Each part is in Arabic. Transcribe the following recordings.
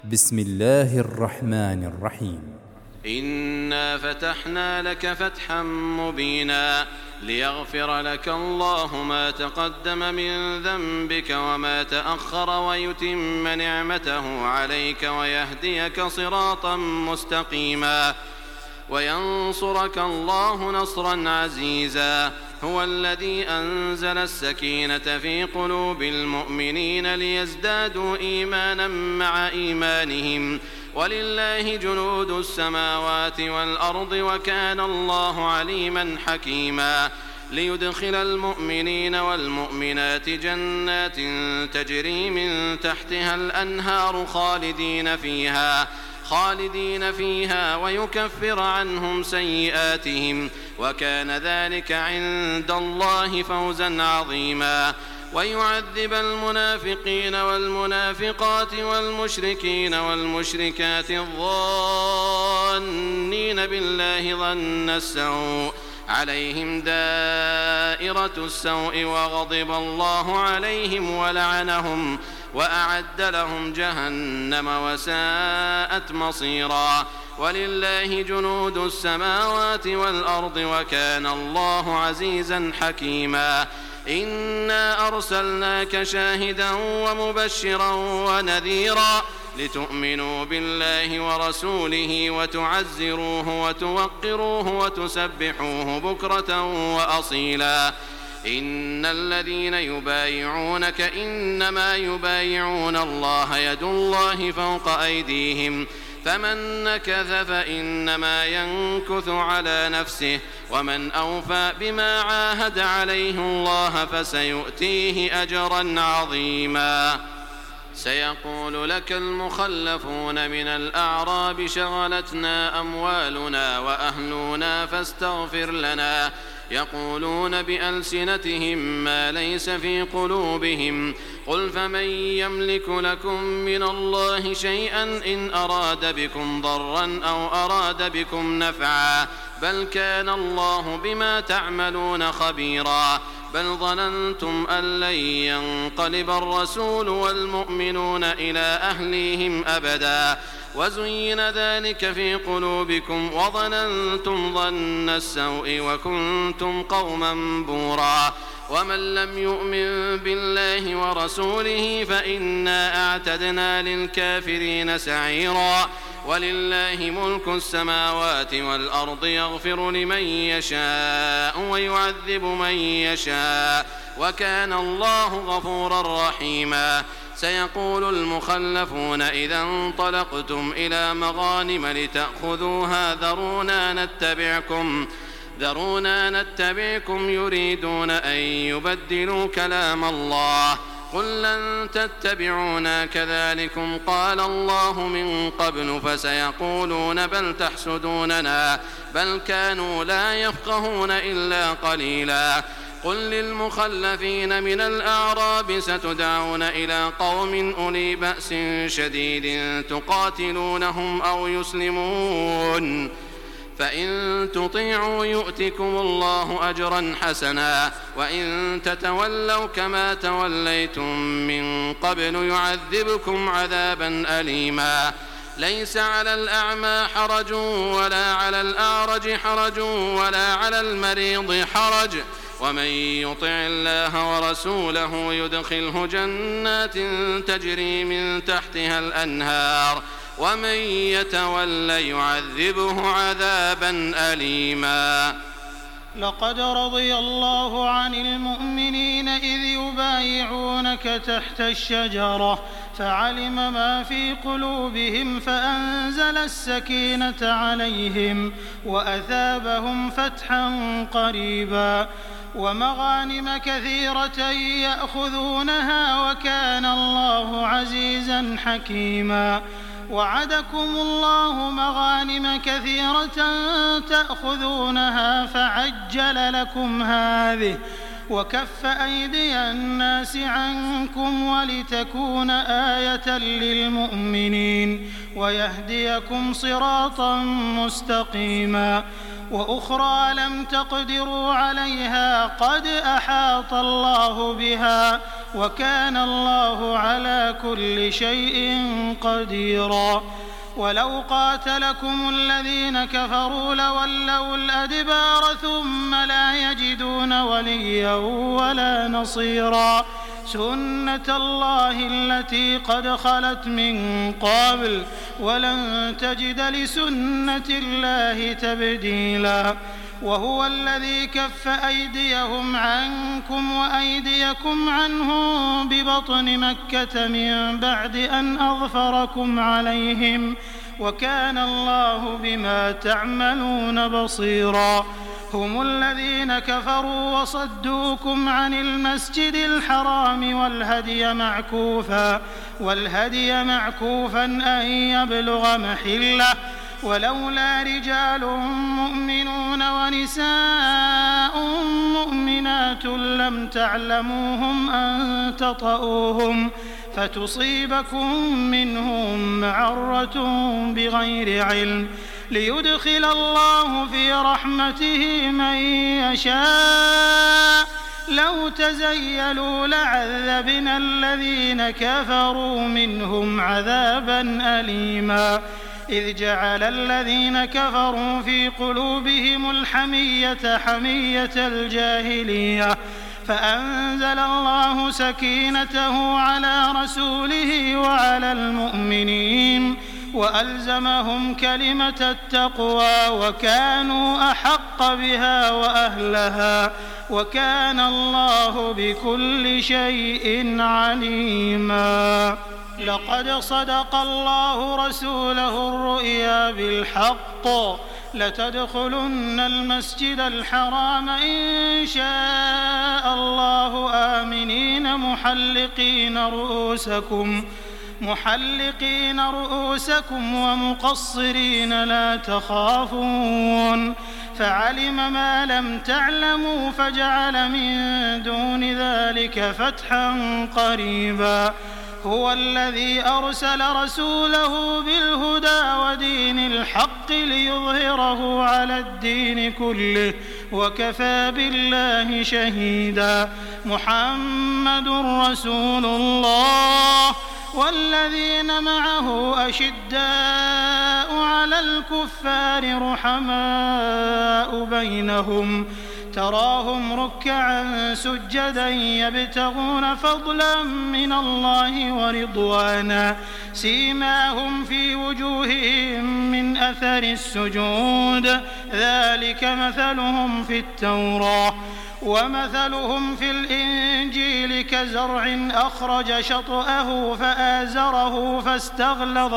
بسم الله الرحمن الرحيم. إنا فتحنا لك فتحا مبينا ليغفر لك الله ما تقدم من ذنبك وما تأخر ويتم نعمته عليك ويهديك صراطا مستقيما وينصرك الله نصرا عزيزا. هو الذي أنزل السكينة في قلوب المؤمنين ليزدادوا إيمانا مع إيمانهم ولله جنود السماوات والأرض وكان الله عليما حكيما. ليدخل المؤمنين والمؤمنات جنات تجري من تحتها الأنهار خالدين فيها ويكفر عنهم سيئاتهم وكان ذلك عند الله فوزا عظيما. ويعذب المنافقين والمنافقات والمشركين والمشركات الظانين بالله ظن السوء عليهم دائرة السوء وغضب الله عليهم ولعنهم وأعد لهم جهنم وساءت مصيرا. ولله جنود السماوات والأرض وكان الله عزيزا حكيما. إنا أرسلناك شاهدا ومبشرا ونذيرا لتؤمنوا بالله ورسوله وتعزروه وتوقروه وتسبحوه بكرة وأصيلا. إن الذين يبايعونك إنما يبايعون الله يد الله فوق أيديهم فمن نكث فإنما ينكث على نفسه ومن أوفى بما عاهد عليه الله فسيؤتيه أجرا عظيما. سيقول لك المخلفون من الأعراب شغلتنا أموالنا وأهلنا فاستغفر لنا يقولون بألسنتهم ما ليس في قلوبهم قل فمن يملك لكم من الله شيئا إن أراد بكم ضرا أو أراد بكم نفعا بل كان الله بما تعملون خبيرا. بل ظننتم أن لن ينقلب الرسول والمؤمنون إلى أهليهم أبدا وزين ذلك في قلوبكم وظننتم ظن السوء وكنتم قوما بورا. ومن لم يؤمن بالله ورسوله فإنا أعتدنا للكافرين سعيرا. ولله ملك السماوات والأرض يغفر لمن يشاء ويعذب من يشاء وكان الله غفورا رحيما. سيقول المخلفون إذا انطلقتم إلى مغانم لتأخذوها ذرونا نتبعكم يريدون أن يبدلوا كلام الله قل لن تتبعونا كذلكم قال الله من قبل فسيقولون بل تحسدوننا بل كانوا لا يفقهون إلا قليلا. قل للمخلفين من الأعراب ستدعون إلى قوم أولي بأس شديد تقاتلونهم أو يسلمون فإن تطيعوا يؤتكم الله أجرا حسنا وإن تتولوا كما توليتم من قبل يعذبكم عذابا أليما. ليس على الأعمى حرج ولا على الأعرج حرج ولا على المريض حرج ومن يطع الله ورسوله يدخله جنات تجري من تحتها الأنهار ومن يتول يعذبه عذابا أليما. لقد رضي الله عن المؤمنين إذ يبايعونك تحت الشجرة فعلم ما في قلوبهم فأنزل السكينة عليهم وأثابهم فتحا قريبا ومغانم كثيرة يأخذونها وكان الله عزيزا حكيما. وعدكم الله مغانم كثيرة تأخذونها فعجل لكم هذه وكف أيدي الناس عنكم ولتكون آية للمؤمنين ويهديكم صراطا مستقيما. وأخرى لم تقدروا عليها قد أحاط الله بها وكان الله على كل شيء قديرا ولو قاتلكم الذين كفروا لولوا الأدبار ثم لا يجدون وليا ولا نصيرا سنة الله التي قد خلت من قبل ولن تجد لسنة الله تبديلا وهو الذي كف أيديهم عنكم وأيديكم عنهم ببطن مكة من بعد أن أظفركم عليهم وكان الله بما تعملون بصيرا هم الذين كفروا وصدوكم عن المسجد الحرام والهدي معكوفا أن يبلغ محله ولولا رجال مؤمنون ونساء مؤمنات لم تعلموهم أن تطؤوهم فتصيبكم منهم معرة بغير علم ليدخل الله في رحمته من يشاء لو تزيلوا لعذبنا الذين كفروا منهم عذابا أليما إذ جعل الذين كفروا في قلوبهم الحمية حمية الجاهلية فأنزل الله سكينته على رسوله وعلى المؤمنين وألزمهم كلمة التقوى وكانوا أحق بها وأهلها وكان الله بكل شيء عليما لقد صدق الله رسوله الرؤيا بالحق لتدخلن المسجد الحرام إن شاء الله آمنين محلقين رؤوسكم ومقصرين لا تخافون فعلم ما لم تعلموا فجعل من دون ذلك فتحا قريبا هو الذي أرسل رسوله بالهدى ودين الحق ليظهره على الدين كله وكفى بالله شهيدا محمد رسول الله والذين معه أشداء على الكفار رحماء بينهم تراهم ركعا سجدا يبتغون فضلا من الله ورضوانا سيماهم في وجوههم من أثر السجود ذلك مثلهم في التوراة ومثلهم في الإنجيل كزرع أخرج شطأه فآزره فاستغلظ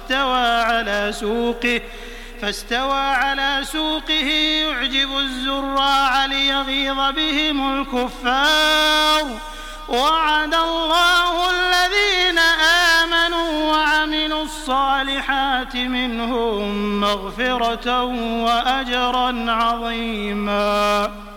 فاستوى على سوقه يعجب الزراع ليغيظ بهم الكفار وعد الله الذين آمنوا وعملوا الصالحات منهم مغفرة وأجرا عظيما